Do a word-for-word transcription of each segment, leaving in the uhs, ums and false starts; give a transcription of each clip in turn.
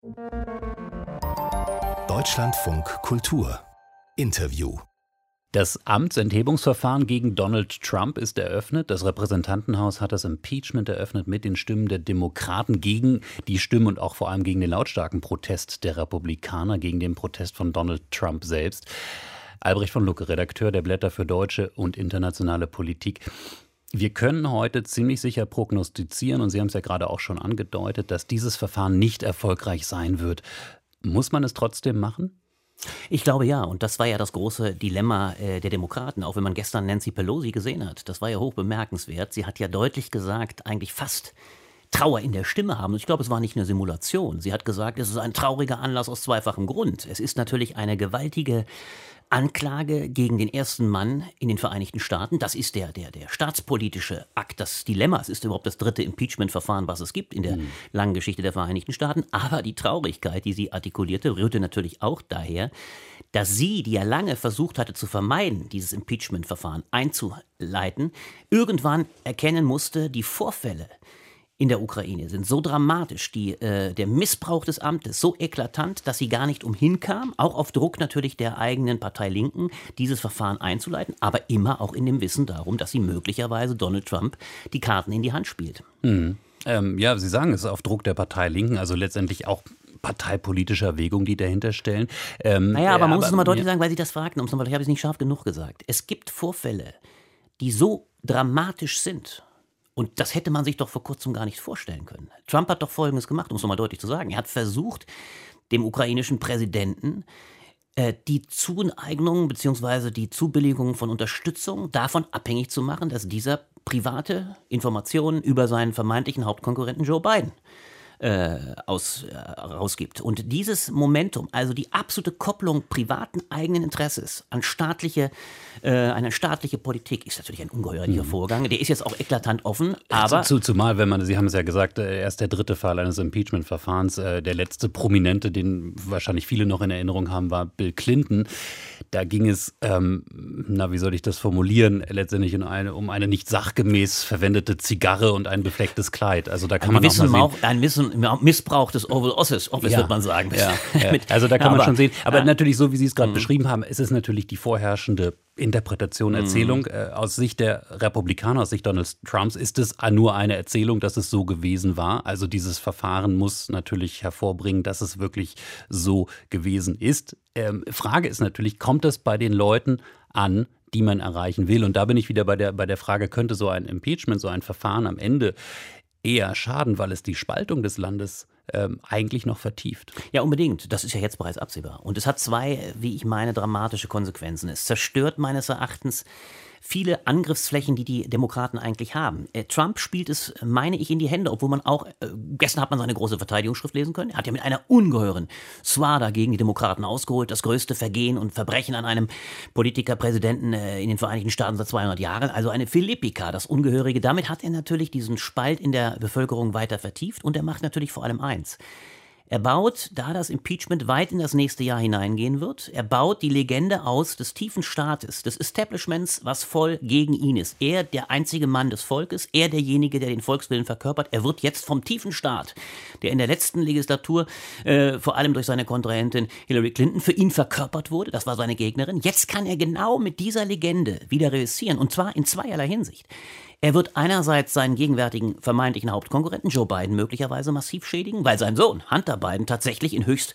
Deutschlandfunk Kultur Interview. Das Amtsenthebungsverfahren gegen Donald Trump ist eröffnet. Das Repräsentantenhaus hat das Impeachment eröffnet mit den Stimmen der Demokraten gegen die Stimmen und auch vor allem gegen den lautstarken Protest der Republikaner, gegen den Protest von Donald Trump selbst. Albrecht von Lucke, Redakteur der Blätter für deutsche und internationale Politik. Wir können heute ziemlich sicher prognostizieren, und Sie haben es ja gerade auch schon angedeutet, dass dieses Verfahren nicht erfolgreich sein wird. Muss man es trotzdem machen? Ich glaube ja, und das war ja das große Dilemma äh, der Demokraten, auch wenn man gestern Nancy Pelosi gesehen hat. Das war ja hoch bemerkenswert. Sie hat ja deutlich gesagt, eigentlich fast Trauer in der Stimme haben. Und ich glaube, es war nicht eine Simulation. Sie hat gesagt, es ist ein trauriger Anlass aus zweifachem Grund. Es ist natürlich eine gewaltige Anklage gegen den ersten Mann in den Vereinigten Staaten. Das ist der, der, der staatspolitische Akt, das Dilemma. Es ist überhaupt das dritte Impeachment-Verfahren, was es gibt in der mhm. langen Geschichte der Vereinigten Staaten. Aber die Traurigkeit, die sie artikulierte, rührte natürlich auch daher, dass sie, die ja lange versucht hatte zu vermeiden, dieses Impeachment-Verfahren einzuleiten, irgendwann erkennen musste, die Vorfälle in der Ukraine sind so dramatisch, die, äh, der Missbrauch des Amtes so eklatant, dass sie gar nicht umhin kam, auch auf Druck natürlich der eigenen Partei Linken, dieses Verfahren einzuleiten, aber immer auch in dem Wissen darum, dass sie möglicherweise Donald Trump die Karten in die Hand spielt. Mhm. Ähm, ja, Sie sagen, es ist auf Druck der Partei Linken, also letztendlich auch parteipolitische Erwägungen, die dahinter stellen. Ähm, naja, aber man äh, muss aber, es nochmal deutlich ja. sagen, weil Sie das fragten, um's nochmal, ich habe es nicht scharf genug gesagt. Es gibt Vorfälle, die so dramatisch sind. Und das hätte man sich doch vor kurzem gar nicht vorstellen können. Trump hat doch Folgendes gemacht, um es nochmal deutlich zu sagen. Er hat versucht, dem ukrainischen Präsidenten äh, die Zuneigung bzw. die Zubilligung von Unterstützung davon abhängig zu machen, dass dieser private Informationen über seinen vermeintlichen Hauptkonkurrenten Joe Biden Äh, aus, äh, rausgibt. Und dieses Momentum, also die absolute Kopplung privaten eigenen Interesses an staatliche, äh, eine staatliche Politik, ist natürlich ein ungeheuerlicher mhm. Vorgang. Der ist jetzt auch eklatant offen, aber... Zu, zumal, wenn man, Sie haben es ja gesagt, erst der dritte Fall eines Impeachment-Verfahrens. Der letzte Prominente, den wahrscheinlich viele noch in Erinnerung haben, war Bill Clinton. Da ging es, ähm, na, wie soll ich das formulieren, letztendlich in eine, um eine nicht sachgemäß verwendete Zigarre und ein beflecktes Kleid. Also da kann ein man auch mal sehen... Auch, ein Wissen Missbrauch des Oval Office, Office ja, wird man sagen. Ja, ja. Also da kann ja, man aber, schon sehen. Aber ja. natürlich, so wie Sie es gerade mhm. beschrieben haben, ist es natürlich die vorherrschende Interpretation, Erzählung. Mhm. Äh, aus Sicht der Republikaner, aus Sicht Donald Trumps, ist es nur eine Erzählung, dass es so gewesen war. Also dieses Verfahren muss natürlich hervorbringen, dass es wirklich so gewesen ist. Ähm, Frage ist natürlich, kommt es bei den Leuten an, die man erreichen will? Und da bin ich wieder bei der, bei der Frage, könnte so ein Impeachment, so ein Verfahren am Ende eher schaden, weil es die Spaltung des Landes ähm, eigentlich noch vertieft. Ja, unbedingt. Das ist ja jetzt bereits absehbar. Und es hat zwei, wie ich meine, dramatische Konsequenzen. Es zerstört meines Erachtens viele Angriffsflächen, die die Demokraten eigentlich haben. Äh, Trump spielt es, meine ich, in die Hände, obwohl man auch, äh, gestern hat man seine große Verteidigungsschrift lesen können, er hat ja mit einer ungeheuren Swada gegen die Demokraten ausgeholt, das größte Vergehen und Verbrechen an einem Politiker, Präsidenten äh, in den Vereinigten Staaten seit zweihundert Jahren, also eine Philippika, das Ungehörige. Damit hat er natürlich diesen Spalt in der Bevölkerung weiter vertieft und er macht natürlich vor allem eins. Er baut, da das Impeachment weit in das nächste Jahr hineingehen wird, er baut die Legende aus des tiefen Staates, des Establishments, was voll gegen ihn ist. Er, der einzige Mann des Volkes, er derjenige, der den Volkswillen verkörpert. Er wird jetzt vom tiefen Staat, der in der letzten Legislatur äh, vor allem durch seine Kontrahentin Hillary Clinton für ihn verkörpert wurde, das war seine Gegnerin. Jetzt kann er genau mit dieser Legende wieder reüssieren, und zwar in zweierlei Hinsicht. Er wird einerseits seinen gegenwärtigen vermeintlichen Hauptkonkurrenten Joe Biden möglicherweise massiv schädigen, weil sein Sohn Hunter Biden tatsächlich in höchst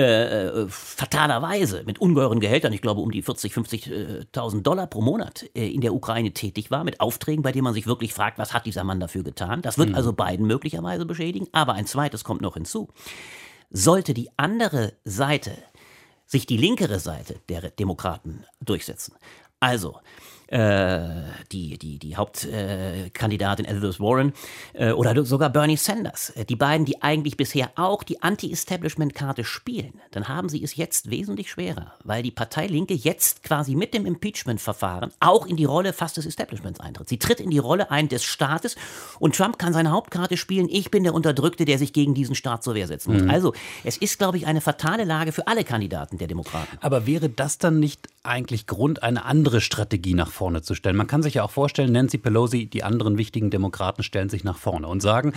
äh, fataler Weise mit ungeheuren Gehältern, ich glaube um die vierzig, fünfzigtausend Dollar pro Monat äh, in der Ukraine tätig war, mit Aufträgen, bei denen man sich wirklich fragt, was hat dieser Mann dafür getan? Das wird mhm. also Biden möglicherweise beschädigen, aber ein zweites kommt noch hinzu. Sollte die andere Seite, sich die linkere Seite der Demokraten durchsetzen, also äh, die, die, die Hauptkandidatin äh, Elizabeth Warren äh, oder sogar Bernie Sanders, äh, die beiden, die eigentlich bisher auch die Anti-Establishment-Karte spielen, dann haben sie es jetzt wesentlich schwerer, weil die Partei Linke jetzt quasi mit dem Impeachment-Verfahren auch in die Rolle fast des Establishments eintritt. Sie tritt in die Rolle ein des Staates und Trump kann seine Hauptkarte spielen, ich bin der Unterdrückte, der sich gegen diesen Staat zur Wehr setzen muss. Mhm. Also es ist, glaube ich, eine fatale Lage für alle Kandidaten der Demokraten. Aber wäre das dann nicht eigentlich Grund, eine andere Strategie nach vorne zu stellen? Man kann sich ja auch vorstellen, Nancy Pelosi, die anderen wichtigen Demokraten stellen sich nach vorne und sagen,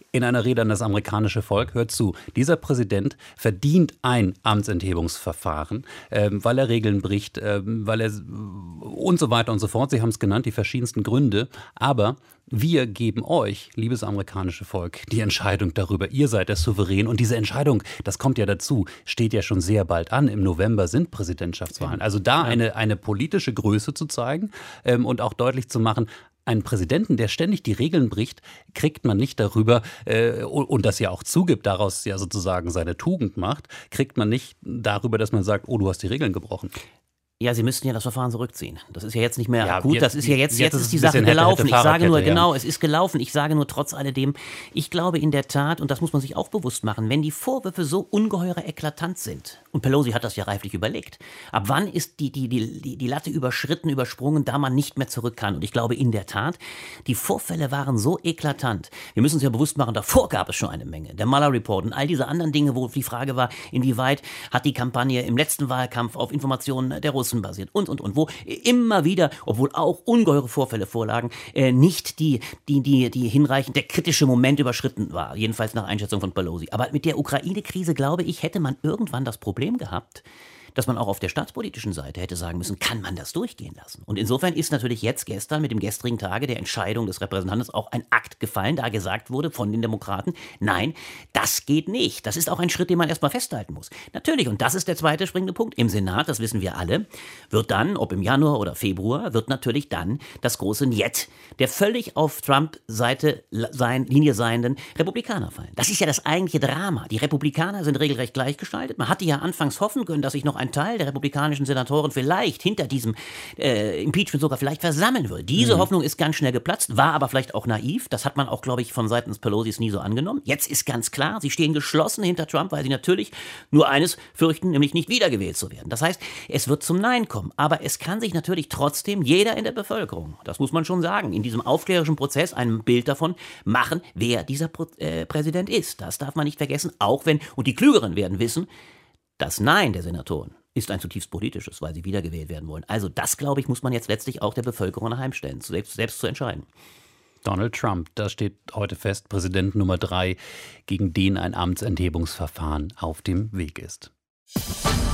in einer Rede an das amerikanische Volk, hört zu, dieser Präsident verdient ein Amtsenthebungsverfahren, ähm, weil er Regeln bricht, ähm, weil er und so weiter und so fort. Sie haben es genannt, die verschiedensten Gründe. Aber wir geben euch, liebes amerikanische Volk, die Entscheidung darüber. Ihr seid der Souverän. Und diese Entscheidung, das kommt ja dazu, steht ja schon sehr bald an. Im November sind Präsidentschaftswahlen. Also da eine, eine politische Größe zu zeigen ähm, und auch deutlich zu machen, einen Präsidenten, der ständig die Regeln bricht, kriegt man nicht darüber, äh, und das ja auch zugibt, daraus ja sozusagen seine Tugend macht, kriegt man nicht darüber, dass man sagt, oh, du hast die Regeln gebrochen. Ja, Sie müssten ja das Verfahren zurückziehen. Das ist ja jetzt nicht mehr ja, gut, jetzt, das ist ja jetzt, jetzt, jetzt ist die Sache gelaufen. Ich sage nur, ja. genau, es ist gelaufen. Ich sage nur trotz alledem, ich glaube in der Tat, und das muss man sich auch bewusst machen, wenn die Vorwürfe so ungeheuer eklatant sind, und Pelosi hat das ja reiflich überlegt, ab wann ist die, die, die, die Latte überschritten, übersprungen, da man nicht mehr zurück kann. Und ich glaube in der Tat, die Vorfälle waren so eklatant. Wir müssen uns ja bewusst machen, davor gab es schon eine Menge. Der Mueller-Report und all diese anderen Dinge, wo die Frage war, inwieweit hat die Kampagne im letzten Wahlkampf auf Informationen der Russen basiert und, und, und. Und wo immer wieder, obwohl auch ungeheure Vorfälle vorlagen, äh, nicht die, die, die, die hinreichend der kritische Moment überschritten war, jedenfalls nach Einschätzung von Pelosi. Aber mit der Ukraine-Krise, glaube ich, hätte man irgendwann das Problem gehabt, dass man auch auf der staatspolitischen Seite hätte sagen müssen, kann man das durchgehen lassen? Und insofern ist natürlich jetzt gestern mit dem gestrigen Tage der Entscheidung des Repräsentanten auch ein Akt gefallen, da gesagt wurde von den Demokraten, nein, das geht nicht. Das ist auch ein Schritt, den man erstmal festhalten muss. Natürlich, und das ist der zweite springende Punkt, im Senat, das wissen wir alle, wird dann, ob im Januar oder Februar, wird natürlich dann das große Njet der völlig auf Trump-Seite sein, Linie seienden Republikaner fallen. Das ist ja das eigentliche Drama. Die Republikaner sind regelrecht gleichgestaltet. Man hatte ja anfangs hoffen können, dass sich noch ein Teil der republikanischen Senatoren vielleicht hinter diesem äh, Impeachment sogar vielleicht versammeln würde. Diese mhm. Hoffnung ist ganz schnell geplatzt, war aber vielleicht auch naiv. Das hat man auch, glaube ich, von seitens Pelosis nie so angenommen. Jetzt ist ganz klar, sie stehen geschlossen hinter Trump, weil sie natürlich nur eines fürchten, nämlich nicht wiedergewählt zu werden. Das heißt, es wird zum Nein kommen. Aber es kann sich natürlich trotzdem jeder in der Bevölkerung, das muss man schon sagen, in diesem aufklärerischen Prozess ein Bild davon machen, wer dieser Pro- äh, Präsident ist. Das darf man nicht vergessen, auch wenn, und die Klügeren werden wissen, das Nein der Senatoren ist ein zutiefst politisches, weil sie wiedergewählt werden wollen. Also das, glaube ich, muss man jetzt letztlich auch der Bevölkerung anheimstellen, selbst, selbst zu entscheiden. Donald Trump, da steht heute fest, Präsident Nummer drei, gegen den ein Amtsenthebungsverfahren auf dem Weg ist.